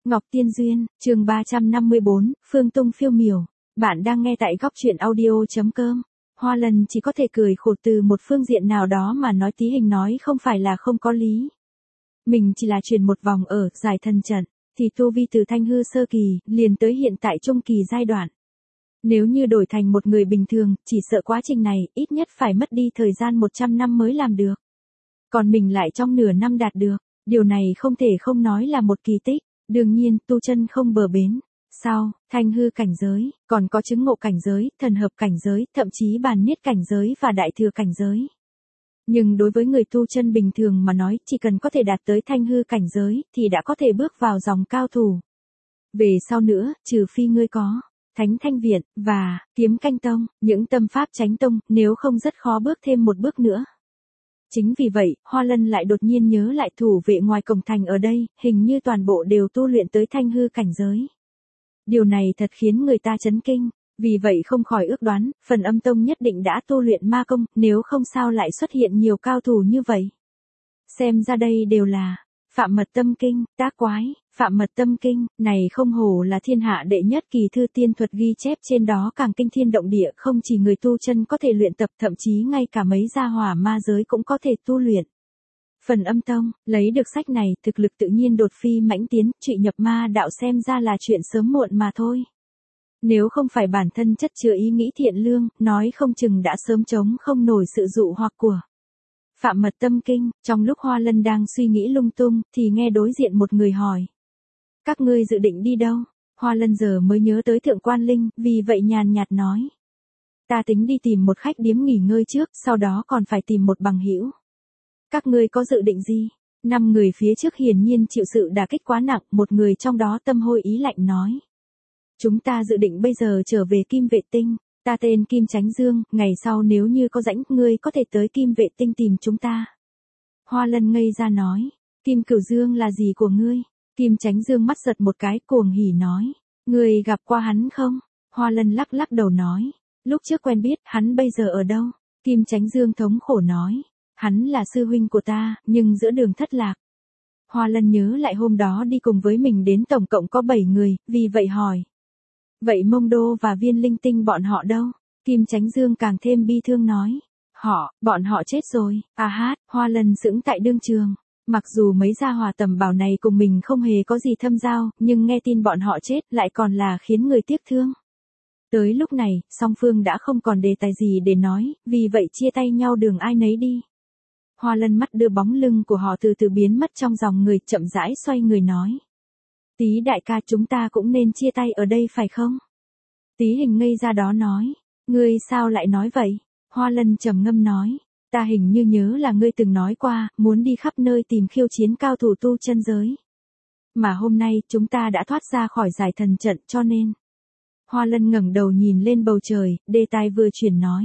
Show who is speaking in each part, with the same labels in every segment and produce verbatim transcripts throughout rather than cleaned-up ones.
Speaker 1: Ngọc Tiên Duyên, chương ba trăm năm mươi bốn, Phương Tung phiêu miểu. Bạn đang nghe tại góc truyện audio.com. Hoa Lân chỉ có thể cười khổ từ một phương diện nào đó mà nói Tí Hình nói không phải là không có lý. Mình chỉ là chuyển một vòng ở giải thần trận, thì tu vi từ thanh hư sơ kỳ, liền tới hiện tại trung kỳ giai đoạn. Nếu như đổi thành một người bình thường, chỉ sợ quá trình này, ít nhất phải mất đi thời gian một trăm năm mới làm được. Còn mình lại trong nửa năm đạt được, điều này không thể không nói là một kỳ tích. Đương nhiên, tu chân không bờ bến. Sau, thanh hư cảnh giới, còn có chứng ngộ cảnh giới, thần hợp cảnh giới, thậm chí bàn niết cảnh giới và đại thừa cảnh giới. Nhưng đối với người tu chân bình thường mà nói, chỉ cần có thể đạt tới thanh hư cảnh giới, thì đã có thể bước vào dòng cao thủ. Về sau nữa, trừ phi ngươi có Thánh Thanh Viện, và Kiếm Canh Tông, những tâm pháp chánh tông, nếu không rất khó bước thêm một bước nữa. Chính vì vậy, Hoa Lân lại đột nhiên nhớ lại thủ vệ ngoài cổng thành ở đây, hình như toàn bộ đều tu luyện tới thanh hư cảnh giới. Điều này thật khiến người ta chấn kinh, vì vậy không khỏi ước đoán, Phần Âm Tông nhất định đã tu luyện ma công, nếu không sao lại xuất hiện nhiều cao thủ như vậy. Xem ra đây đều là Phạm Mật Tâm Kinh, tác quái. Phạm Mật Tâm Kinh, này không hổ là thiên hạ đệ nhất kỳ thư tiên thuật ghi chép trên đó càng kinh thiên động địa, không chỉ người tu chân có thể luyện tập, thậm chí ngay cả mấy gia hỏa ma giới cũng có thể tu luyện. Phần Âm Tông, lấy được sách này, thực lực tự nhiên đột phi mãnh tiến, trụy nhập ma đạo xem ra là chuyện sớm muộn mà thôi. Nếu không phải bản thân chất chứa ý nghĩ thiện lương, nói không chừng đã sớm chống không nổi sự dụ hoặc của Phạm Mật Tâm Kinh. Trong lúc Hoa Lân đang suy nghĩ lung tung, thì nghe đối diện một người hỏi. Các ngươi dự định đi đâu? Hoa Lân giờ mới nhớ tới Thượng Quan Linh, vì vậy nhàn nhạt nói. Ta tính đi tìm một khách điếm nghỉ ngơi trước, sau đó còn phải tìm một bằng hữu. Các ngươi có dự định gì? Năm người phía trước hiển nhiên chịu sự đả kích quá nặng, một người trong đó tâm hôi ý lạnh nói. Chúng ta dự định bây giờ trở về Kim Vệ Tinh, ta tên Kim Chánh Dương, ngày sau nếu như có rảnh, ngươi có thể tới Kim Vệ Tinh tìm chúng ta. Hoa Lân ngây ra nói, Kim Cửu Dương là gì của ngươi? Kim Chánh Dương mắt giật một cái, cuồng hỉ nói, ngươi gặp qua hắn không? Hoa Lân lắc lắc đầu nói, lúc trước quen biết, hắn bây giờ ở đâu? Kim Chánh Dương thống khổ nói, hắn là sư huynh của ta, nhưng giữa đường thất lạc. Hoa Lân nhớ lại hôm đó đi cùng với mình đến tổng cộng có bảy người, vì vậy hỏi. Vậy Mông Đô và Viên Linh Tinh bọn họ đâu? Kim Chánh Dương càng thêm bi thương nói, họ, bọn họ chết rồi. À hát, Hoa Lân sững tại đương trường. Mặc dù mấy gia hỏa tầm bảo này cùng mình không hề có gì thâm giao, nhưng nghe tin bọn họ chết lại còn là khiến người tiếc thương. Tới lúc này, song phương đã không còn đề tài gì để nói, vì vậy chia tay nhau đường ai nấy đi. Hoa Lân mắt đưa bóng lưng của họ từ từ biến mất trong dòng người, chậm rãi xoay người nói. Tí đại ca, chúng ta cũng nên chia tay ở đây phải không? Tí Hình ngây ra đó nói. Ngươi sao lại nói vậy? Hoa Lân trầm ngâm nói. Ta hình như nhớ là ngươi từng nói qua, muốn đi khắp nơi tìm khiêu chiến cao thủ tu chân giới. Mà hôm nay, chúng ta đã thoát ra khỏi giải thần trận, cho nên. Hoa Lân ngẩng đầu nhìn lên bầu trời, đề tài vừa chuyển nói.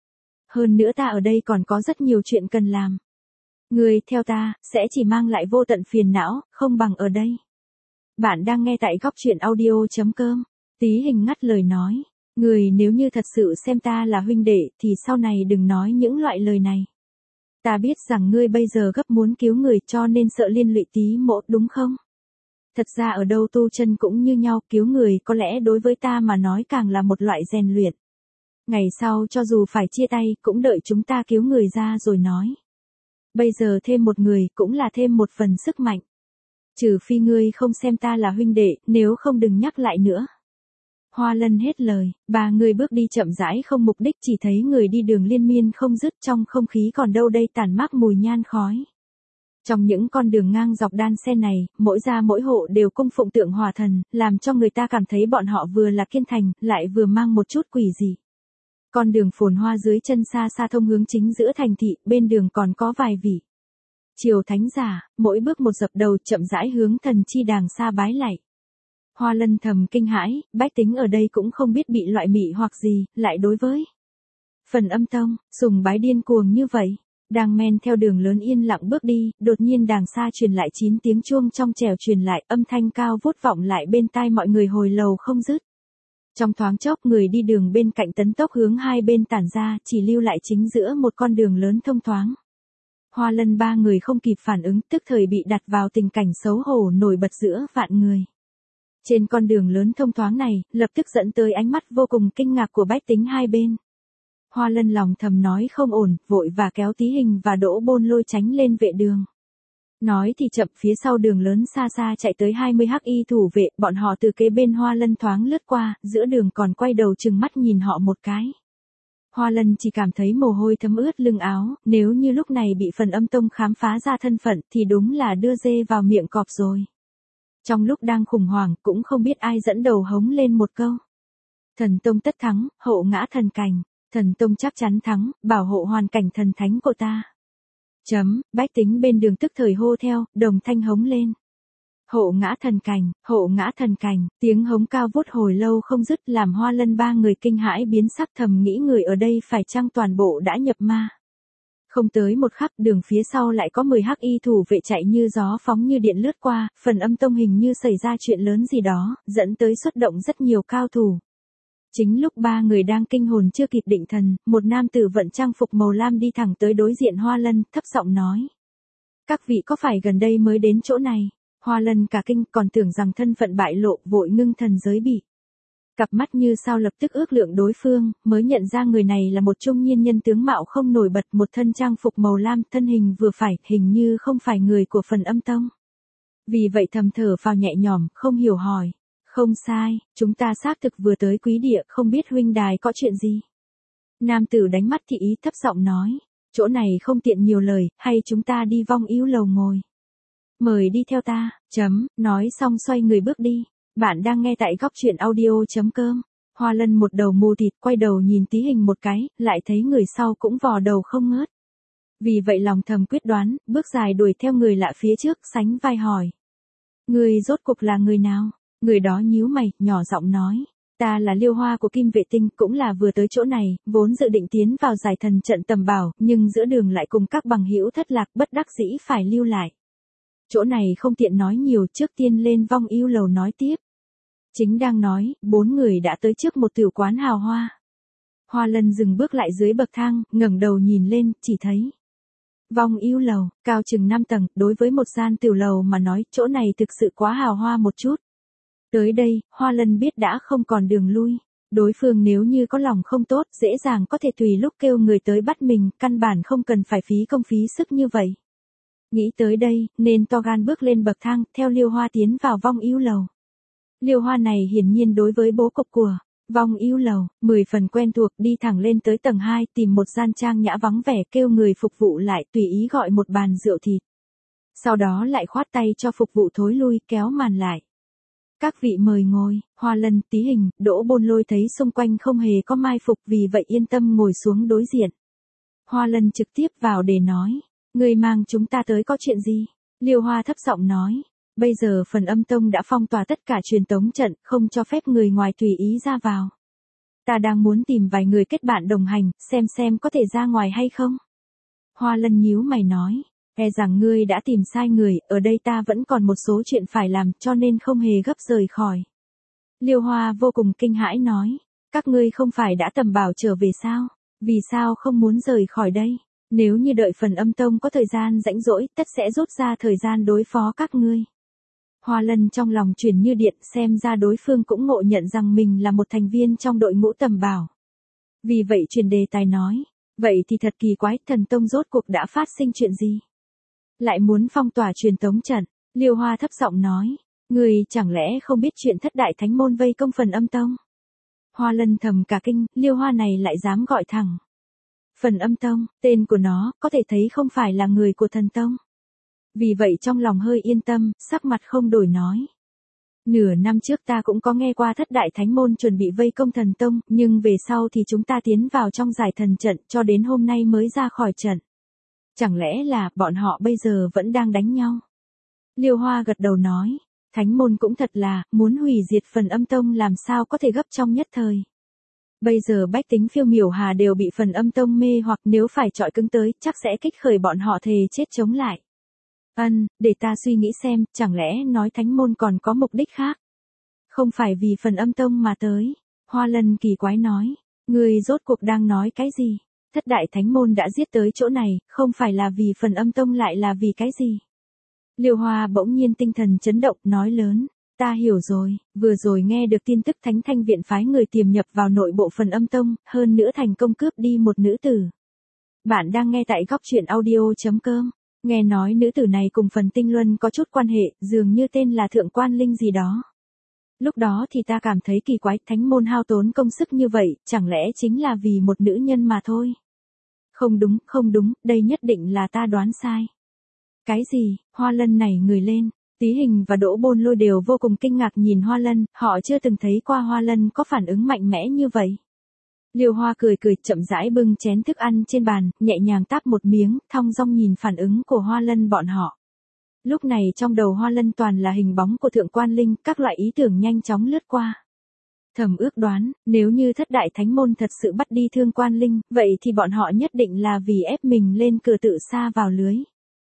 Speaker 1: Hơn nữa ta ở đây còn có rất nhiều chuyện cần làm. Ngươi, theo ta, sẽ chỉ mang lại vô tận phiền não, không bằng ở đây. Bạn đang nghe tại góc truyện audio.com. Tí Hình ngắt lời nói. Người nếu như thật sự xem ta là huynh đệ, thì sau này đừng nói những loại lời này. Ta biết rằng ngươi bây giờ gấp muốn cứu người, cho nên sợ liên lụy Tí mỗ, đúng không? Thật ra ở đâu tu chân cũng như nhau, cứu người có lẽ đối với ta mà nói càng là một loại rèn luyện. Ngày sau cho dù phải chia tay, cũng đợi chúng ta cứu người ra rồi nói. Bây giờ thêm một người, cũng là thêm một phần sức mạnh. Trừ phi ngươi không xem ta là huynh đệ, nếu không đừng nhắc lại nữa. Hoa Lân hết lời, ba người bước đi chậm rãi không mục đích, chỉ thấy người đi đường liên miên không dứt, trong không khí còn đâu đây tản mát mùi nhan khói. Trong những con đường ngang dọc đan xen này, mỗi gia mỗi hộ đều cung phụng tượng hỏa thần, làm cho người ta cảm thấy bọn họ vừa là kiên thành, lại vừa mang một chút quỷ dị. Con đường phồn hoa dưới chân xa xa thông hướng chính giữa thành thị, bên đường còn có vài vị triều thánh giả, mỗi bước một dập đầu, chậm rãi hướng thần chi đàng xa bái lạy. Hoa Lân thầm kinh hãi, bách tính ở đây cũng không biết bị loại mị hoặc gì, lại đối với Phần Âm Tông, sùng bái điên cuồng như vậy. Đang men theo đường lớn yên lặng bước đi, đột nhiên đàng xa truyền lại chín tiếng chuông trong trẻo truyền lại, âm thanh cao vút vọng lại bên tai mọi người hồi lầu không dứt. Trong thoáng chốc, người đi đường bên cạnh tấn tốc hướng hai bên tản ra, chỉ lưu lại chính giữa một con đường lớn thông thoáng. Hoa Lân ba người không kịp phản ứng, tức thời bị đặt vào tình cảnh xấu hổ nổi bật giữa vạn người. Trên con đường lớn thông thoáng này, lập tức dẫn tới ánh mắt vô cùng kinh ngạc của bách tính hai bên. Hoa Lân lòng thầm nói không ổn, vội và kéo Tí Hình và Đỗ Bôn Lôi tránh lên vệ đường. Nói thì chậm, phía sau đường lớn xa xa chạy tới hai mươi hắc y thủ vệ, bọn họ từ kế bên Hoa Lân thoáng lướt qua, giữa đường còn quay đầu trừng mắt nhìn họ một cái. Hoa Lân chỉ cảm thấy mồ hôi thấm ướt lưng áo, nếu như lúc này bị Phần Âm Tông khám phá ra thân phận thì đúng là đưa dê vào miệng cọp rồi. Trong lúc đang khủng hoảng cũng không biết ai dẫn đầu hống lên một câu. Thần Tông tất thắng, hộ ngã thần cảnh, Thần Tông chắc chắn thắng, bảo hộ hoàn cảnh thần thánh của ta. Chấm, bách tính bên đường tức thời hô theo, đồng thanh hống lên. Hộ ngã thần cảnh, hộ ngã thần cảnh, tiếng hống cao vút hồi lâu không dứt làm Hoa Lân ba người kinh hãi biến sắc, thầm nghĩ người ở đây phải chăng toàn bộ đã nhập ma. Không tới một khắc, đường phía sau lại có mười hắc y thủ vệ chạy như gió phóng như điện lướt qua, Phần Âm Tông hình như xảy ra chuyện lớn gì đó, dẫn tới xuất động rất nhiều cao thủ. Chính lúc ba người đang kinh hồn chưa kịp định thần, một nam tử vận trang phục màu lam đi thẳng tới đối diện Hoa Lân, thấp giọng nói. Các vị có phải gần đây mới đến chỗ này? Hoa Lân cả kinh, còn tưởng rằng thân phận bại lộ, vội ngưng thần giới bị. Cặp mắt như sao lập tức ước lượng đối phương, mới nhận ra người này là một trung niên nhân tướng mạo không nổi bật, một thân trang phục màu lam, thân hình vừa phải, hình như không phải người của Phần Âm Tông. Vì vậy thầm thở phào nhẹ nhõm, không hiểu hỏi. Không sai, chúng ta xác thực vừa tới quý địa, không biết huynh đài có chuyện gì. Nam tử đánh mắt thị ý thấp giọng nói, chỗ này không tiện nhiều lời, hay chúng ta đi Vong Ưu lầu ngồi. Mời đi theo ta, chấm, nói xong xoay người bước đi. Bạn đang nghe tại góc truyện audio.com. Hoa Lân một đầu mù thịt, quay đầu nhìn Tí Hình một cái, lại thấy người sau cũng vò đầu không ngớt. Vì vậy lòng thầm quyết đoán, bước dài đuổi theo người lạ phía trước, sánh vai hỏi. Người rốt cuộc là người nào? Người đó nhíu mày, nhỏ giọng nói. Ta là Liêu Hoa của Kim Vệ Tinh, cũng là vừa tới chỗ này, vốn dự định tiến vào giải thần trận tầm bảo, nhưng giữa đường lại cùng các bằng hữu thất lạc, bất đắc dĩ phải lưu lại. Chỗ này không tiện nói nhiều, trước tiên lên Vong Ưu lầu nói tiếp. Chính đang nói, bốn người đã tới trước một tiểu quán hào hoa. Hoa Lân dừng bước lại dưới bậc thang, ngẩng đầu nhìn lên, chỉ thấy. Vong Ưu lầu, cao chừng năm tầng, đối với một gian tiểu lầu mà nói, chỗ này thực sự quá hào hoa một chút. Tới đây, Hoa Lân biết đã không còn đường lui. Đối phương nếu như có lòng không tốt, dễ dàng có thể tùy lúc kêu người tới bắt mình, căn bản không cần phải phí công phí sức như vậy. Nghĩ tới đây, nên to gan bước lên bậc thang, theo Liêu Hoa tiến vào Vong Ưu lầu. Liêu Hoa này hiển nhiên đối với bố cục của Vong Ưu lầu, mười phần quen thuộc, đi thẳng lên tới tầng hai, tìm một gian trang nhã vắng vẻ, kêu người phục vụ lại, tùy ý gọi một bàn rượu thịt. Sau đó lại khoát tay cho phục vụ thối lui, kéo màn lại. Các vị mời ngồi. Hoa Lân, Tí Hình, Đỗ Bôn Lôi thấy xung quanh không hề có mai phục, vì vậy yên tâm ngồi xuống đối diện. Hoa Lân trực tiếp vào để nói. Người mang chúng ta tới có chuyện gì? Liêu Hoa thấp giọng nói. Bây giờ Phần Âm Tông đã phong tỏa tất cả truyền tống trận, không cho phép người ngoài tùy ý ra vào. Ta đang muốn tìm vài người kết bạn đồng hành, xem xem có thể ra ngoài hay không. Hoa Lân nhíu mày nói. E rằng ngươi đã tìm sai người, ở đây ta vẫn còn một số chuyện phải làm, cho nên không hề gấp rời khỏi. Liêu Hoa vô cùng kinh hãi nói. Các ngươi không phải đã tầm bảo trở về sao? Vì sao không muốn rời khỏi đây? Nếu như đợi Phần Âm Tông có thời gian rãnh rỗi, tất sẽ rút ra thời gian đối phó các ngươi. Hoa Lân trong lòng chuyển như điện, xem ra đối phương cũng ngộ nhận rằng mình là một thành viên trong đội ngũ tầm bảo. Vì vậy truyền đề tài nói. Vậy thì thật kỳ quái, Thần Tông rốt cuộc đã phát sinh chuyện gì? Lại muốn phong tỏa truyền tống trận. Liêu Hoa thấp giọng nói. Người chẳng lẽ không biết chuyện thất đại thánh môn vây công Phần Âm Tông? Hoa Lân thầm cả kinh, Liêu Hoa này lại dám gọi thẳng. Phần Âm Tông, tên của nó, có thể thấy không phải là người của Thần Tông. Vì vậy trong lòng hơi yên tâm, sắc mặt không đổi nói. Nửa năm trước ta cũng có nghe qua thất đại thánh môn chuẩn bị vây công Thần Tông, nhưng về sau thì chúng ta tiến vào trong giải thần trận, cho đến hôm nay mới ra khỏi trận. Chẳng lẽ là, bọn họ bây giờ vẫn đang đánh nhau? Liêu Hoa gật đầu nói. Thánh môn cũng thật là, muốn hủy diệt Phần Âm Tông làm sao có thể gấp trong nhất thời. Bây giờ bách tính Phiêu Miểu Hà đều bị Phần Âm Tông mê hoặc, nếu phải chọi cứng tới, chắc sẽ kích khởi bọn họ thề chết chống lại. Ân, để ta suy nghĩ xem, chẳng lẽ nói thánh môn còn có mục đích khác? Không phải vì Phần Âm Tông mà tới. Hoa Lân kỳ quái nói. Người rốt cuộc đang nói cái gì? Thất đại thánh môn đã giết tới chỗ này, không phải là vì Phần Âm Tông lại là vì cái gì? Liêu Hoa bỗng nhiên tinh thần chấn động, nói lớn. Ta hiểu rồi, vừa rồi nghe được tin tức Thánh Thanh Viện phái người tiềm nhập vào nội bộ Phần Âm Tông, hơn nữa thành công cướp đi một nữ tử. Bạn đang nghe tại góc truyện audio.com. Nghe nói nữ tử này cùng Phần Tinh Luân có chút quan hệ, dường như tên là Thượng Quan Linh gì đó. Lúc đó thì ta cảm thấy kỳ quái, thánh môn hao tốn công sức như vậy, chẳng lẽ chính là vì một nữ nhân mà thôi. Không đúng, không đúng, đây nhất định là ta đoán sai. Cái gì? Hoa Lân này người lên. Tí Hình và Đỗ Bôn Lôi đều vô cùng kinh ngạc nhìn Hoa Lân, họ chưa từng thấy qua Hoa Lân có phản ứng mạnh mẽ như vậy. Liêu Hoa cười cười chậm rãi bưng chén thức ăn trên bàn, nhẹ nhàng táp một miếng, thong dong nhìn phản ứng của Hoa Lân bọn họ. Lúc này trong đầu Hoa Lân toàn là hình bóng của Thượng Quan Linh, các loại ý tưởng nhanh chóng lướt qua. Thầm ước đoán, nếu như thất đại thánh môn thật sự bắt đi Thượng Quan Linh, vậy thì bọn họ nhất định là vì ép mình lên cửa tự sa vào lưới.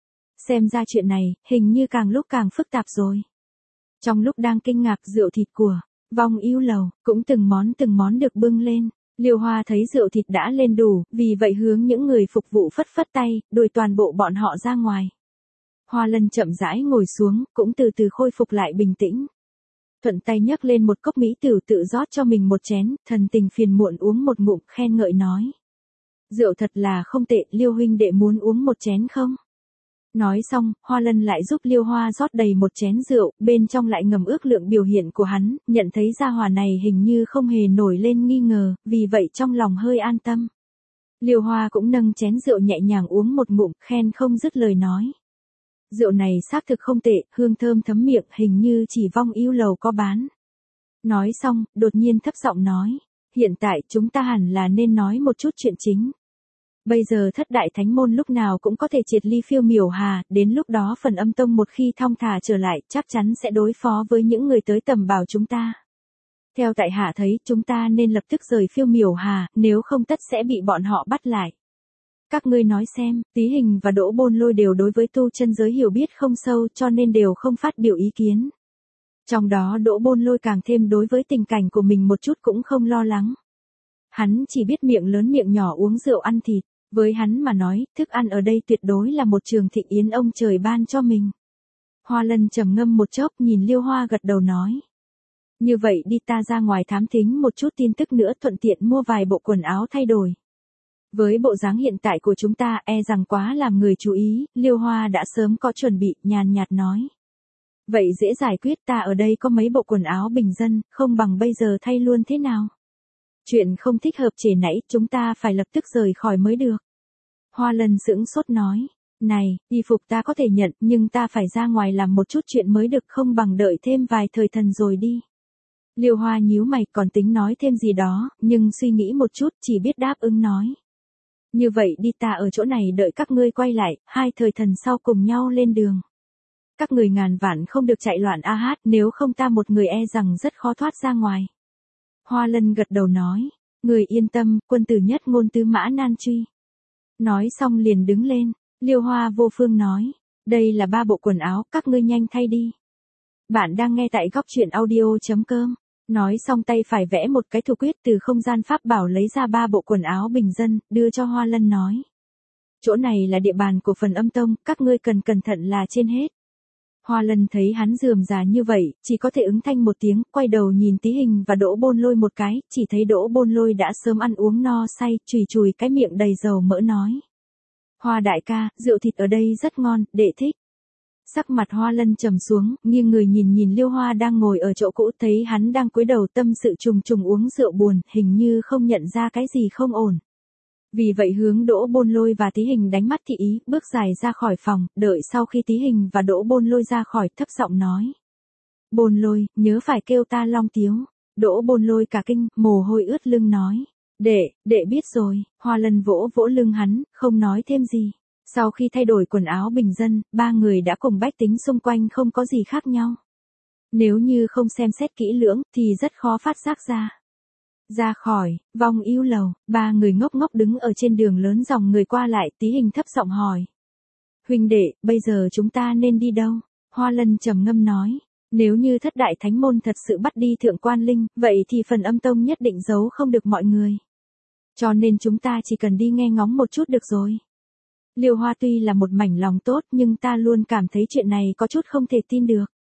Speaker 1: Xem ra chuyện này, hình như càng lúc càng phức tạp rồi. Trong lúc đang kinh ngạc, rượu thịt của Vong Yêu Lầu cũng từng món từng món được bưng lên. Liêu Hoa thấy rượu thịt đã lên đủ, vì vậy hướng những người phục vụ phất phất tay, đuổi toàn bộ bọn họ ra ngoài. Hoa Lân chậm rãi ngồi xuống, cũng từ từ khôi phục lại bình tĩnh. Thuận tay nhấc lên một cốc mỹ tử tự rót cho mình một chén, thần tình phiền muộn uống một ngụm, khen ngợi nói. Rượu thật là không tệ, Liêu huynh đệ muốn uống một chén không? Nói xong, Hoa Lân lại giúp Liêu Hoa rót đầy một chén rượu, bên trong lại ngầm ước lượng biểu hiện của hắn, nhận thấy gia hỏa này hình như không hề nổi lên nghi ngờ, vì vậy trong lòng hơi an tâm. Liêu Hoa cũng nâng chén rượu nhẹ nhàng uống một ngụm, khen không dứt lời nói. Rượu này xác thực không tệ, hương thơm thấm miệng, hình như chỉ Vong Yêu Lầu có bán. Nói xong, đột nhiên thấp giọng nói, hiện tại chúng ta hẳn là nên nói một chút chuyện chính. Bây giờ thất đại thánh môn lúc nào cũng có thể triệt ly Phiêu Miểu Hà, đến lúc đó Phần Âm Tông một khi thong thả trở lại, chắc chắn sẽ đối phó với những người tới tầm bảo chúng ta. Theo tại hạ thấy, chúng ta nên lập tức rời Phiêu Miểu Hà, nếu không tất sẽ bị bọn họ bắt lại. Các ngươi nói xem, Tí Hình và Đỗ Bôn Lôi đều đối với tu chân giới hiểu biết không sâu, cho nên đều không phát biểu ý kiến. Trong đó Đỗ Bôn Lôi càng thêm đối với tình cảnh của mình một chút cũng không lo lắng. Hắn chỉ biết miệng lớn miệng nhỏ uống rượu ăn thịt. Với hắn mà nói, thức ăn ở đây tuyệt đối là một trường thịnh yến ông trời ban cho mình. Hoa Lân trầm ngâm một chốc nhìn Liêu Hoa gật đầu nói. Như vậy đi, ta ra ngoài thám thính một chút tin tức nữa, thuận tiện mua vài bộ quần áo thay đổi. Với bộ dáng hiện tại của chúng ta, e rằng quá làm người chú ý, Liêu Hoa đã sớm có chuẩn bị, nhàn nhạt nói. Vậy dễ giải quyết, ta ở đây có mấy bộ quần áo bình dân, không bằng bây giờ thay luôn thế nào? Chuyện không thích hợp trễ nãy, chúng ta phải lập tức rời khỏi mới được. Hoa Lân sững sốt nói, này, y phục ta có thể nhận, nhưng ta phải ra ngoài làm một chút chuyện mới được, không bằng đợi thêm vài thời thần rồi đi. Liêu Hoa nhíu mày, còn tính nói thêm gì đó, nhưng suy nghĩ một chút, chỉ biết đáp ứng nói. Như vậy đi, ta ở chỗ này đợi các ngươi quay lại, hai thời thần sau cùng nhau lên đường. Các người ngàn vạn không được chạy loạn a hát, nếu không ta một người e rằng rất khó thoát ra ngoài. Hoa Lân gật đầu nói, người yên tâm, quân tử nhất ngôn tứ mã nan truy. Nói xong liền đứng lên, Liêu Hoa vô phương nói, đây là ba bộ quần áo, các ngươi nhanh thay đi. Bạn đang nghe tại góc truyện audio.com. Nói xong tay phải vẽ một cái thủ quyết từ không gian pháp bảo lấy ra ba bộ quần áo bình dân, đưa cho Hoa Lân nói. Chỗ này là địa bàn của Phần Âm Tông, các ngươi cần cẩn thận là trên hết. Hoa Lân thấy hắn rườm rà như vậy, chỉ có thể ứng thanh một tiếng, quay đầu nhìn Tí Hình và Đỗ Bôn Lôi một cái, chỉ thấy Đỗ Bôn Lôi đã sớm ăn uống no say, chùi chùi cái miệng đầy dầu mỡ nói. Hoa đại ca, rượu thịt ở đây rất ngon, đệ thích. Sắc mặt Hoa Lân trầm xuống, nghiêng người nhìn nhìn Liêu Hoa đang ngồi ở chỗ cũ, thấy hắn đang cúi đầu tâm sự trùng trùng uống rượu buồn, hình như không nhận ra cái gì không ổn. Vì vậy hướng Đỗ Bôn Lôi và Tí Hình đánh mắt thị ý, bước dài ra khỏi phòng, đợi sau khi Tí Hình và Đỗ Bôn Lôi ra khỏi, thấp giọng nói. Bôn Lôi, nhớ phải kêu ta Long Tiếu. Đỗ Bôn Lôi cả kinh, mồ hôi ướt lưng nói. Đệ, đệ biết rồi. Hoa Lân vỗ vỗ lưng hắn, không nói thêm gì. Sau khi thay đổi quần áo bình dân, ba người đã cùng bách tính xung quanh không có gì khác nhau. Nếu như không xem xét kỹ lưỡng, thì rất khó phát giác ra. Ra khỏi, Vong Yêu Lầu, ba người ngốc ngốc đứng ở trên đường lớn dòng người qua lại, Tí Hình thấp giọng hỏi. Huynh đệ, bây giờ chúng ta nên đi đâu? Hoa Lân trầm ngâm nói. Nếu như thất đại thánh môn thật sự bắt đi Thượng Quan Linh, vậy thì Phần Âm Tông nhất định giấu không được mọi người. Cho nên chúng ta chỉ cần đi nghe ngóng một chút được rồi. Liêu Hoa tuy là một mảnh lòng tốt nhưng ta luôn cảm thấy chuyện này có chút không thể tin được.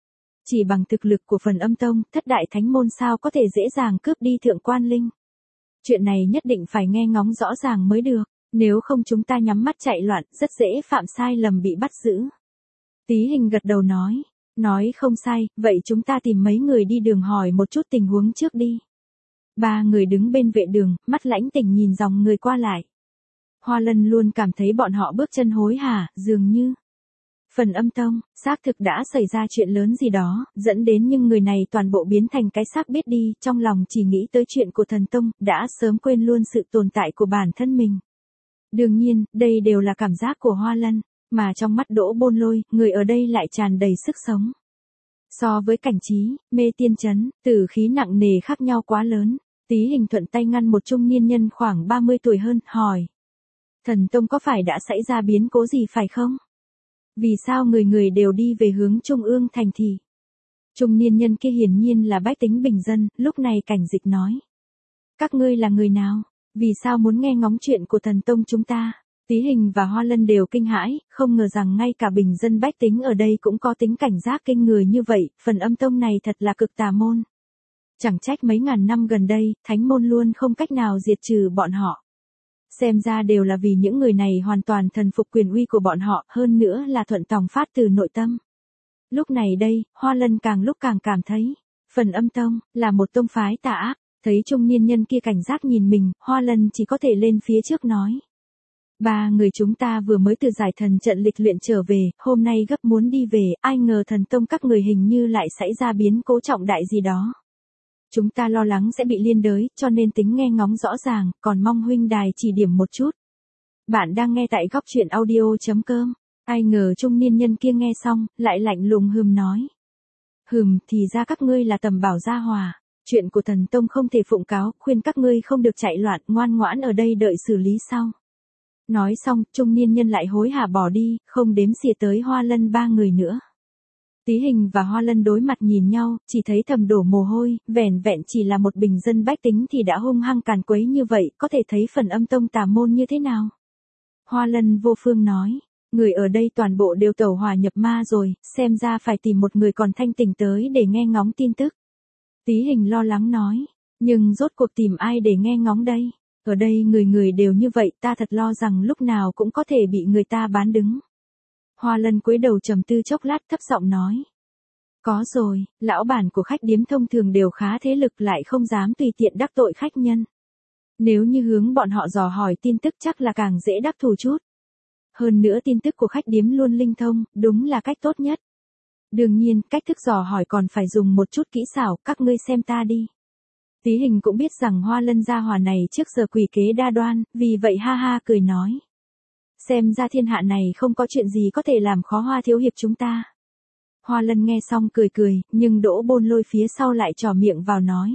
Speaker 1: Chỉ bằng thực lực của Phần Âm Tông, thất đại thánh môn sao có thể dễ dàng cướp đi thượng quan linh. Chuyện này nhất định phải nghe ngóng rõ ràng mới được, nếu không chúng ta nhắm mắt chạy loạn, rất dễ phạm sai lầm bị bắt giữ. Tí Hình gật đầu nói, nói không sai, vậy chúng ta tìm mấy người đi đường hỏi một chút tình huống trước đi. Ba người đứng bên vệ đường, mắt lãnh tỉnh nhìn dòng người qua lại. Hoa Lân luôn cảm thấy bọn họ bước chân hối hả, dường như Phần Âm Tông, xác thực đã xảy ra chuyện lớn gì đó, dẫn đến nhưng người này toàn bộ biến thành cái xác biết đi, trong lòng chỉ nghĩ tới chuyện của thần tông, đã sớm quên luôn sự tồn tại của bản thân mình. Đương nhiên, đây đều là cảm giác của Hoa Lân, mà trong mắt Đỗ Bôn Lôi, người ở đây lại tràn đầy sức sống. So với Cảnh Trí, Mê Tiên Trấn, tử khí nặng nề khác nhau quá lớn. Tí Hình thuận tay ngăn một trung niên nhân khoảng ba mươi tuổi hơn, hỏi. Thần tông có phải đã xảy ra biến cố gì phải không? Vì sao người người đều đi về hướng trung ương thành thị? Trung niên nhân kia hiển nhiên là bách tính bình dân, lúc này Cảnh Dịch nói. Các ngươi là người nào? Vì sao muốn nghe ngóng chuyện của thần tông chúng ta? Tí Hình và Hoa Lân đều kinh hãi, không ngờ rằng ngay cả bình dân bách tính ở đây cũng có tính cảnh giác kinh người như vậy, Phần Âm Tông này thật là cực tà môn. Chẳng trách mấy ngàn năm gần đây, thánh môn luôn không cách nào diệt trừ bọn họ. Xem ra đều là vì những người này hoàn toàn thần phục quyền uy của bọn họ, hơn nữa là thuận tòng phát từ nội tâm. Lúc này đây, Hoa Lân càng lúc càng cảm thấy, Phần Âm Tông, là một tông phái tà ác. Thấy trung niên nhân kia cảnh giác nhìn mình, Hoa Lân chỉ có thể lên phía trước nói. Ba người chúng ta vừa mới từ giải thần trận lịch luyện trở về, hôm nay gấp muốn đi về, ai ngờ thần tông các người hình như lại xảy ra biến cố trọng đại gì đó. Chúng ta lo lắng sẽ bị liên đới, cho nên tính nghe ngóng rõ ràng, còn mong huynh đài chỉ điểm một chút. Bạn đang nghe tại góc truyện audio.com. Ai ngờ trung niên nhân kia nghe xong, lại lạnh lùng hừm nói. Hừm, thì ra các ngươi là tầm bảo gia hòa. Chuyện của thần tông không thể phụng cáo, khuyên các ngươi không được chạy loạn, ngoan ngoãn ở đây đợi xử lý sau. Nói xong, trung niên nhân lại hối hả bỏ đi, không đếm xỉa tới Hoa Lân ba người nữa. Tí Hình và Hoa Lân đối mặt nhìn nhau, chỉ thấy thầm đổ mồ hôi, vẻn vẹn chỉ là một bình dân bách tính thì đã hung hăng càn quấy như vậy, có thể thấy Phần Âm Tông tà môn như thế nào. Hoa Lân vô phương nói, người ở đây toàn bộ đều tẩu hỏa nhập ma rồi, xem ra phải tìm một người còn thanh tỉnh tới để nghe ngóng tin tức. Tí Hình lo lắng nói, nhưng rốt cuộc tìm ai để nghe ngóng đây? Ở đây người người đều như vậy, ta thật lo rằng lúc nào cũng có thể bị người ta bán đứng. Hoa Lân cúi đầu trầm tư chốc lát thấp giọng nói. Có rồi, lão bản của khách điếm thông thường đều khá thế lực lại không dám tùy tiện đắc tội khách nhân. Nếu như hướng bọn họ dò hỏi tin tức chắc là càng dễ đắc thủ chút. Hơn nữa tin tức của khách điếm luôn linh thông, đúng là cách tốt nhất. Đương nhiên, cách thức dò hỏi còn phải dùng một chút kỹ xảo, các ngươi xem ta đi. Tí Hình cũng biết rằng Hoa Lân gia hòa này trước giờ quỷ kế đa đoan, vì vậy ha ha cười nói. Xem ra thiên hạ này không có chuyện gì có thể làm khó Hoa thiếu hiệp chúng ta. Hoa Lân nghe xong cười cười, nhưng Đỗ Bôn Lôi phía sau lại trò miệng vào nói.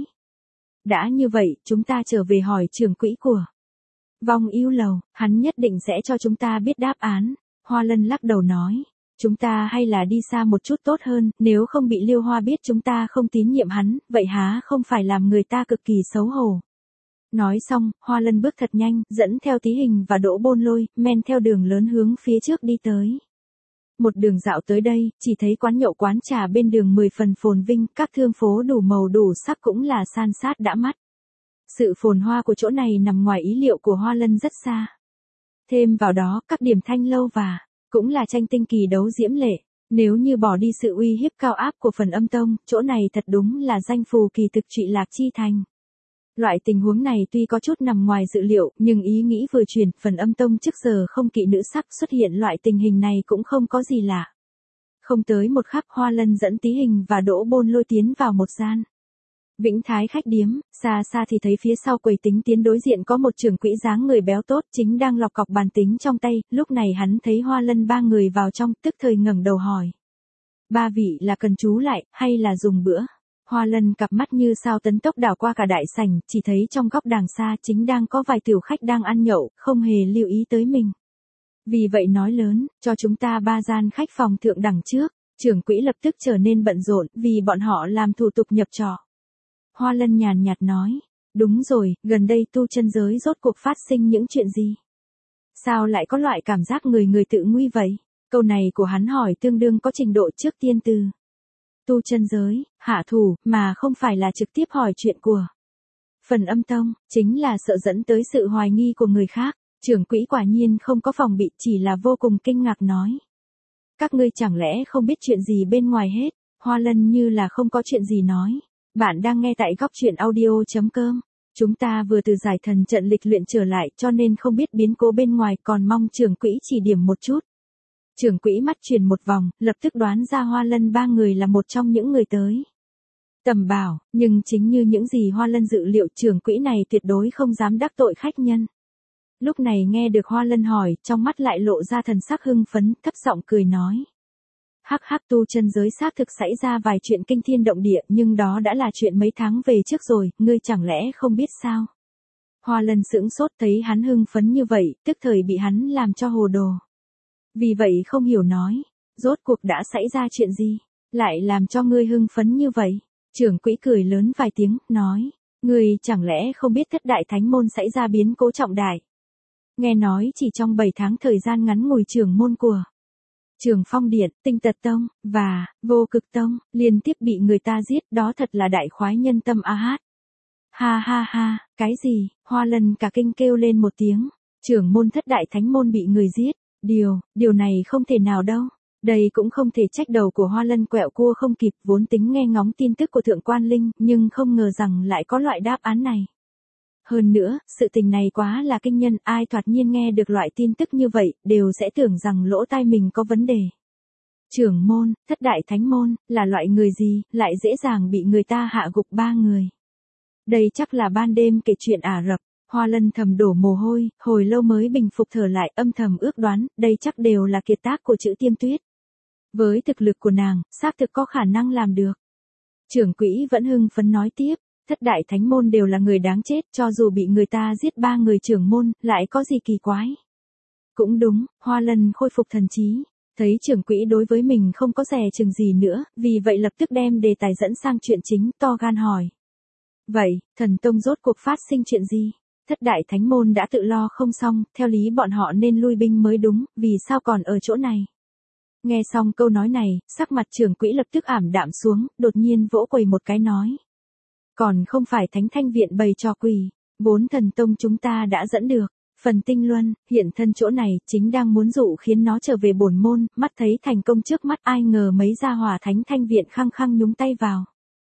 Speaker 1: Đã như vậy, chúng ta trở về hỏi trưởng quỹ của Vong Yêu Lầu, hắn nhất định sẽ cho chúng ta biết đáp án. Hoa Lân lắc đầu nói. Chúng ta hay là đi xa một chút tốt hơn, nếu không bị Liêu Hoa biết chúng ta không tín nhiệm hắn, vậy há không phải làm người ta cực kỳ xấu hổ. Nói xong, Hoa Lân bước thật nhanh, dẫn theo Tí Hình và Đỗ Bôn Lôi, men theo đường lớn hướng phía trước đi tới. Một đường dạo tới đây, chỉ thấy quán nhậu quán trà bên đường mười phần phồn vinh, các thương phố đủ màu đủ sắc cũng là san sát đã mắt. Sự phồn hoa của chỗ này nằm ngoài ý liệu của Hoa Lân rất xa. Thêm vào đó, các điểm thanh lâu và cũng là tranh tinh kỳ đấu diễm lệ. Nếu như bỏ đi sự uy hiếp cao áp của Phần Âm Tông, chỗ này thật đúng là danh phù kỳ thực trụy lạc chi thành. Loại tình huống này tuy có chút nằm ngoài dự liệu, nhưng ý nghĩ vừa chuyển, Phần Âm Tông trước giờ không kỵ nữ sắc xuất hiện loại tình hình này cũng không có gì lạ. Không tới một khắc Hoa Lân dẫn Tí Hình và Đỗ Bôn Lôi tiến vào một gian Vĩnh Thái khách điếm, xa xa thì thấy phía sau quầy tính tiến đối diện có một trưởng quỹ dáng người béo tốt chính đang lọc cọc bàn tính trong tay, lúc này hắn thấy Hoa Lân ba người vào trong, tức thời ngẩng đầu hỏi. Ba vị là cần trú lại, hay là dùng bữa? Hoa Lân cặp mắt như sao tấn tốc đảo qua cả đại sảnh, chỉ thấy trong góc đàng xa chính đang có vài tiểu khách đang ăn nhậu, không hề lưu ý tới mình. Vì vậy nói lớn, cho chúng ta ba gian khách phòng thượng đẳng trước, trưởng quỹ lập tức trở nên bận rộn, vì bọn họ làm thủ tục nhập trọ. Hoa Lân nhàn nhạt nói, đúng rồi, gần đây tu chân giới rốt cuộc phát sinh những chuyện gì? Sao lại có loại cảm giác người người tự nguy vậy? Câu này của hắn hỏi tương đương có trình độ trước tiên từ. tu chân giới, hạ thủ, mà không phải là trực tiếp hỏi chuyện của Phần Âm Tông, chính là sợ dẫn tới sự hoài nghi của người khác. Trưởng quỹ quả nhiên không có phòng bị, chỉ là vô cùng kinh ngạc nói. Các ngươi chẳng lẽ không biết chuyện gì bên ngoài hết? Hoa Lân như là không có chuyện gì nói. Bạn đang nghe tại góc truyện audio.com. Chúng ta vừa từ giải thần trận lịch luyện trở lại cho nên không biết biến cố bên ngoài, còn mong trưởng quỹ chỉ điểm một chút. Trưởng quỹ mắt truyền một vòng, lập tức đoán ra Hoa Lân ba người là một trong những người tới tầm bảo, nhưng chính như những gì Hoa Lân dự liệu, trưởng quỹ này tuyệt đối không dám đắc tội khách nhân. Lúc này nghe được Hoa Lân hỏi, trong mắt lại lộ ra thần sắc hưng phấn, thấp giọng cười nói. Hắc hắc, tu chân giới xác thực xảy ra vài chuyện kinh thiên động địa, nhưng đó đã là chuyện mấy tháng về trước rồi, ngươi chẳng lẽ không biết sao? Hoa Lân sững sốt thấy hắn hưng phấn như vậy, tức thời bị hắn làm cho hồ đồ. Vì vậy không hiểu nói, rốt cuộc đã xảy ra chuyện gì, lại làm cho ngươi hưng phấn như vậy? Trưởng quỹ cười lớn vài tiếng, nói, ngươi chẳng lẽ không biết thất đại thánh môn xảy ra biến cố trọng đại? Nghe nói chỉ trong bảy tháng thời gian ngắn ngủi, trưởng môn của Trường Phong Điện, Tinh Tật Tông, và Vô Cực Tông, liên tiếp bị người ta giết, đó thật là đại khoái nhân tâm a hát. Ha ha ha, cái gì? Hoa Lân cả kinh kêu lên một tiếng, trưởng môn thất đại thánh môn bị người giết, điều, điều này không thể nào đâu. Đây cũng không thể trách đầu của Hoa Lân quẹo cua không kịp, vốn tính nghe ngóng tin tức của Thượng Quan Linh, nhưng không ngờ rằng lại có loại đáp án này. Hơn nữa, sự tình này quá là kinh nhân, ai thoạt nhiên nghe được loại tin tức như vậy, đều sẽ tưởng rằng lỗ tai mình có vấn đề. Trưởng môn, thất đại thánh môn, là loại người gì, lại dễ dàng bị người ta hạ gục ba người. Đây chắc là ban đêm kể chuyện Ả Rập. Hoa Lân thầm đổ mồ hôi, hồi lâu mới bình phục thở lại, âm thầm ước đoán, đây chắc đều là kiệt tác của Chữ Tiêm Tuyết. Với thực lực của nàng, xác thực có khả năng làm được. Trưởng quỹ vẫn hưng phấn nói tiếp. Thất đại thánh môn đều là người đáng chết, cho dù bị người ta giết ba người trưởng môn, lại có gì kỳ quái. Cũng đúng, Hoa Lân khôi phục thần trí, thấy trưởng quỹ đối với mình không có dè chừng gì nữa, vì vậy lập tức đem đề tài dẫn sang chuyện chính, to gan hỏi. Vậy, thần tông rốt cuộc phát sinh chuyện gì? Thất đại thánh môn đã tự lo không xong, theo lý bọn họ nên lui binh mới đúng, vì sao còn ở chỗ này? Nghe xong câu nói này, sắc mặt trưởng quỹ lập tức ảm đạm xuống, đột nhiên vỗ quầy một cái nói. Còn không phải Thánh Thanh Viện bày trò quỷ, bốn thần tông chúng ta đã dẫn được. Phần Tinh Luân, hiện thân chỗ này, chính đang muốn dụ khiến nó trở về bổn môn, mắt thấy thành công trước mắt, ai ngờ mấy gia hỏa Thánh Thanh Viện khăng khăng nhúng tay vào.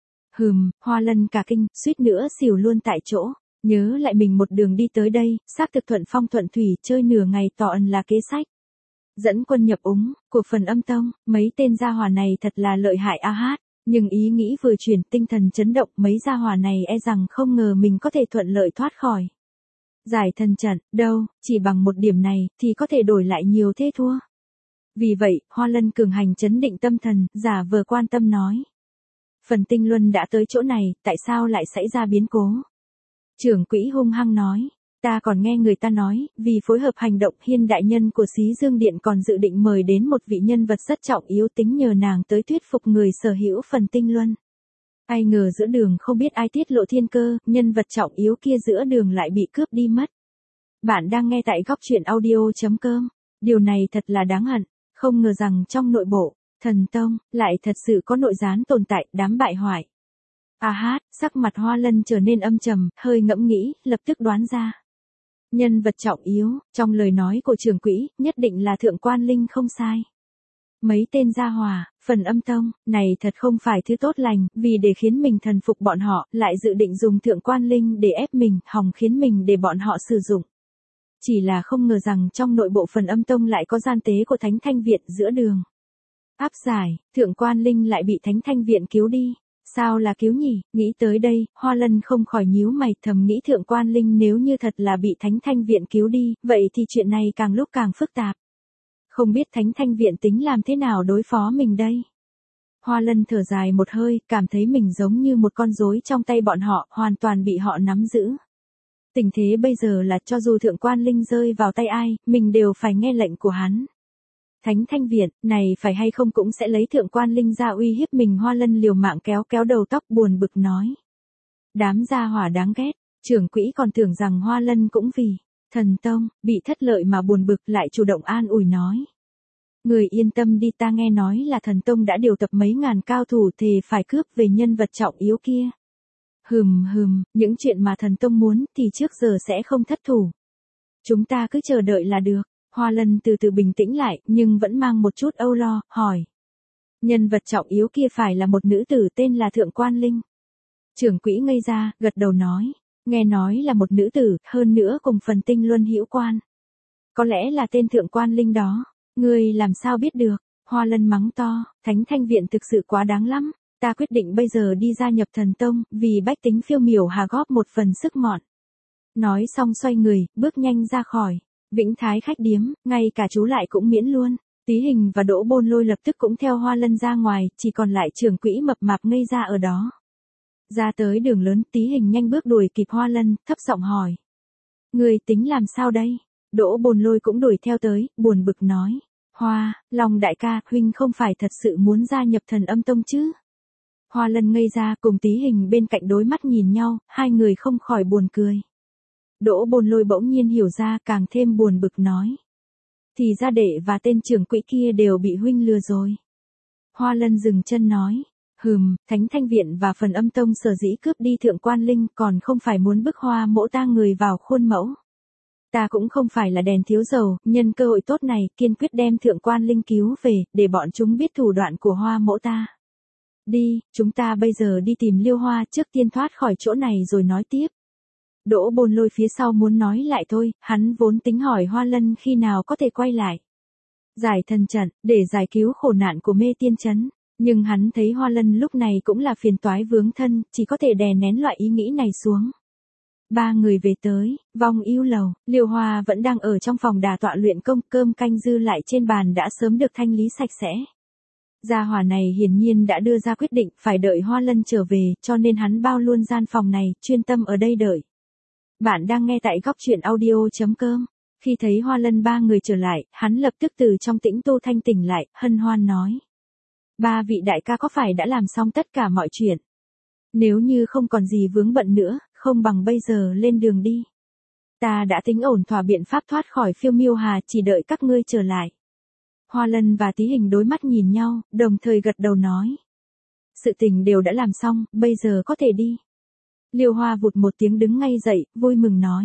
Speaker 1: Hừm, Hoa Lân cả kinh, suýt nữa xỉu luôn tại chỗ, nhớ lại mình một đường đi tới đây, xác thực thuận phong thuận thủy, chơi nửa ngày tỏ ẩn là kế sách. Dẫn quân nhập úng, của Phần Âm Tông, mấy tên gia hỏa này thật là lợi hại a hát. Nhưng ý nghĩ vừa chuyển, tinh thần chấn động, mấy gia hỏa này e rằng không ngờ mình có thể thuận lợi thoát khỏi giải thần trận, đâu, chỉ bằng một điểm này, thì có thể đổi lại nhiều thế thua. Vì vậy, Hoa Lân cường hành chấn định tâm thần, giả vờ quan tâm nói. Phần Tinh Luân đã tới chỗ này, tại sao lại xảy ra biến cố? Trưởng quỹ hung hăng nói. Ta còn nghe người ta nói, vì phối hợp hành động, Hiên đại nhân của Xí Dương Điện còn dự định mời đến một vị nhân vật rất trọng yếu, tính nhờ nàng tới thuyết phục người sở hữu Phần Tinh Luân. Ai ngờ giữa đường không biết ai tiết lộ thiên cơ, nhân vật trọng yếu kia giữa đường lại bị cướp đi mất. Bạn đang nghe tại góc truyện audio.com. Điều này thật là đáng hận, không ngờ rằng trong nội bộ, thần tông, lại thật sự có nội gián tồn tại, đám bại hoại. A hát, sắc mặt Hoa Lân trở nên âm trầm, hơi ngẫm nghĩ, lập tức đoán ra. Nhân vật trọng yếu, trong lời nói của trưởng quỹ, nhất định là Thượng Quan Linh không sai. Mấy tên gia hỏa, Phần Âm Tông, này thật không phải thứ tốt lành, vì để khiến mình thần phục bọn họ, lại dự định dùng Thượng Quan Linh để ép mình, hòng khiến mình để bọn họ sử dụng. Chỉ là không ngờ rằng trong nội bộ Phần Âm Tông lại có gian tế của Thánh Thanh Viện giữa đường. Áp giải, Thượng Quan Linh lại bị Thánh Thanh Viện cứu đi. Sao là cứu nhỉ? Nghĩ tới đây, Hoa Lân không khỏi nhíu mày, thầm nghĩ Thượng Quan Linh nếu như thật là bị Thánh Thanh Viện cứu đi, vậy thì chuyện này càng lúc càng phức tạp. Không biết Thánh Thanh Viện tính làm thế nào đối phó mình đây? Hoa Lân thở dài một hơi, cảm thấy mình giống như một con rối trong tay bọn họ, hoàn toàn bị họ nắm giữ. Tình thế bây giờ là cho dù Thượng Quan Linh rơi vào tay ai, mình đều phải nghe lệnh của hắn. Thánh Thanh Viện, này phải hay không cũng sẽ lấy Thượng Quan Linh ra uy hiếp mình. Hoa Lân liều mạng kéo kéo đầu tóc buồn bực nói. Đám gia hỏa đáng ghét, trưởng quỹ còn tưởng rằng Hoa Lân cũng vì thần tông, bị thất lợi mà buồn bực, lại chủ động an ủi nói. Người yên tâm đi, ta nghe nói là thần tông đã điều tập mấy ngàn cao thủ thề phải cướp về nhân vật trọng yếu kia. Hừm hừm, những chuyện mà thần tông muốn thì trước giờ sẽ không thất thủ. Chúng ta cứ chờ đợi là được. Hoa Lân từ từ bình tĩnh lại, nhưng vẫn mang một chút âu lo, hỏi. Nhân vật trọng yếu kia phải là một nữ tử tên là Thượng Quan Linh. Trưởng quỹ ngây ra, gật đầu nói. Nghe nói là một nữ tử, hơn nữa cùng phần tinh luân hữu quan. Có lẽ là tên Thượng Quan Linh đó. Ngươi làm sao biết được? Hoa Lân mắng to, Thánh Thanh Viện thực sự quá đáng lắm. Ta quyết định bây giờ đi gia nhập thần tông, vì bách tính Phiêu Miểu Hà góp một phần sức mọn. Nói xong xoay người, bước nhanh ra khỏi Vĩnh Thái khách điếm, ngay cả chú lại cũng miễn luôn. Tí Hình và Đỗ Bôn Lôi lập tức cũng theo Hoa Lân ra ngoài, chỉ còn lại trưởng quỹ mập mạp ngây ra ở đó. Ra tới đường lớn, Tí Hình nhanh bước đuổi kịp Hoa Lân, thấp giọng hỏi. Người tính làm sao đây? Đỗ Bôn Lôi cũng đuổi theo tới, buồn bực nói. Hoa, Long đại ca, huynh không phải thật sự muốn gia nhập Thần Âm Tông chứ? Hoa Lân ngây ra, cùng Tí Hình bên cạnh đối mắt nhìn nhau, hai người không khỏi buồn cười. Đỗ Bôn Lôi bỗng nhiên hiểu ra, càng thêm buồn bực nói. Thì ra đệ và tên trưởng quỹ kia đều bị huynh lừa rồi. Hoa Lân dừng chân nói. Hừm, Thánh Thanh Viện và Phần Âm Tông sở dĩ cướp đi Thượng Quan Linh còn không phải muốn bức Hoa mỗ ta người vào khuôn mẫu. Ta cũng không phải là đèn thiếu dầu, nhân cơ hội tốt này, kiên quyết đem Thượng Quan Linh cứu về, để bọn chúng biết thủ đoạn của Hoa mỗ ta. Đi, chúng ta bây giờ đi tìm Liêu Hoa, trước tiên thoát khỏi chỗ này rồi nói tiếp. Đỗ Bôn Lôi phía sau muốn nói lại thôi, hắn vốn tính hỏi Hoa Lân khi nào có thể quay lại. Giải thần trận, để giải cứu khổ nạn của mê tiên trấn. Nhưng hắn thấy Hoa Lân lúc này cũng là phiền toái vướng thân, chỉ có thể đè nén loại ý nghĩ này xuống. Ba người về tới, Vong Ưu Lầu, Liêu Hoa vẫn đang ở trong phòng đà tọa luyện công, cơm canh dư lại trên bàn đã sớm được thanh lý sạch sẽ. Gia hỏa này hiển nhiên đã đưa ra quyết định phải đợi Hoa Lân trở về, cho nên hắn bao luôn gian phòng này, chuyên tâm ở đây đợi. Bạn đang nghe tại góc truyện audio chấm com. Khi thấy Hoa Lân ba người trở lại, hắn lập tức từ trong tĩnh tu thanh tỉnh lại, hân hoan nói. Ba vị đại ca có phải đã làm xong tất cả mọi chuyện? Nếu như không còn gì vướng bận nữa, không bằng bây giờ lên đường đi. Ta đã tính ổn thỏa biện pháp thoát khỏi Phiêu Miêu Hà, chỉ đợi các ngươi trở lại. Hoa Lân và Tí Hình đối mắt nhìn nhau, đồng thời gật đầu nói. Sự tình đều đã làm xong, bây giờ có thể đi. Liêu Hoa vụt một tiếng đứng ngay dậy, vui mừng nói.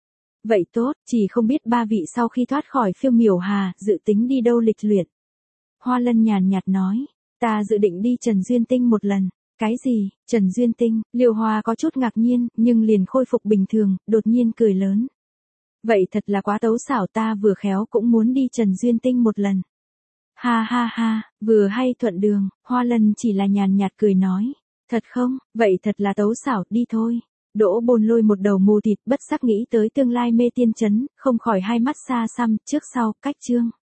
Speaker 1: Vậy tốt, chỉ không biết ba vị sau khi thoát khỏi Phiêu Miểu Hà, dự tính đi đâu lịch luyện. Hoa Lân nhàn nhạt nói, ta dự định đi Trần Duyên Tinh một lần. Cái gì, Trần Duyên Tinh? Liêu Hoa có chút ngạc nhiên, nhưng liền khôi phục bình thường, đột nhiên cười lớn. Vậy thật là quá tấu xảo, ta vừa khéo cũng muốn đi Trần Duyên Tinh một lần. Ha ha ha, vừa hay thuận đường, Hoa Lân chỉ là nhàn nhạt cười nói. Thật không, vậy thật là tấu xảo, đi thôi. Đỗ Bôn Lôi một đầu mù thịt bất giác nghĩ tới tương lai mê tiên trấn, không khỏi hai mắt xa xăm, trước sau, cách chương.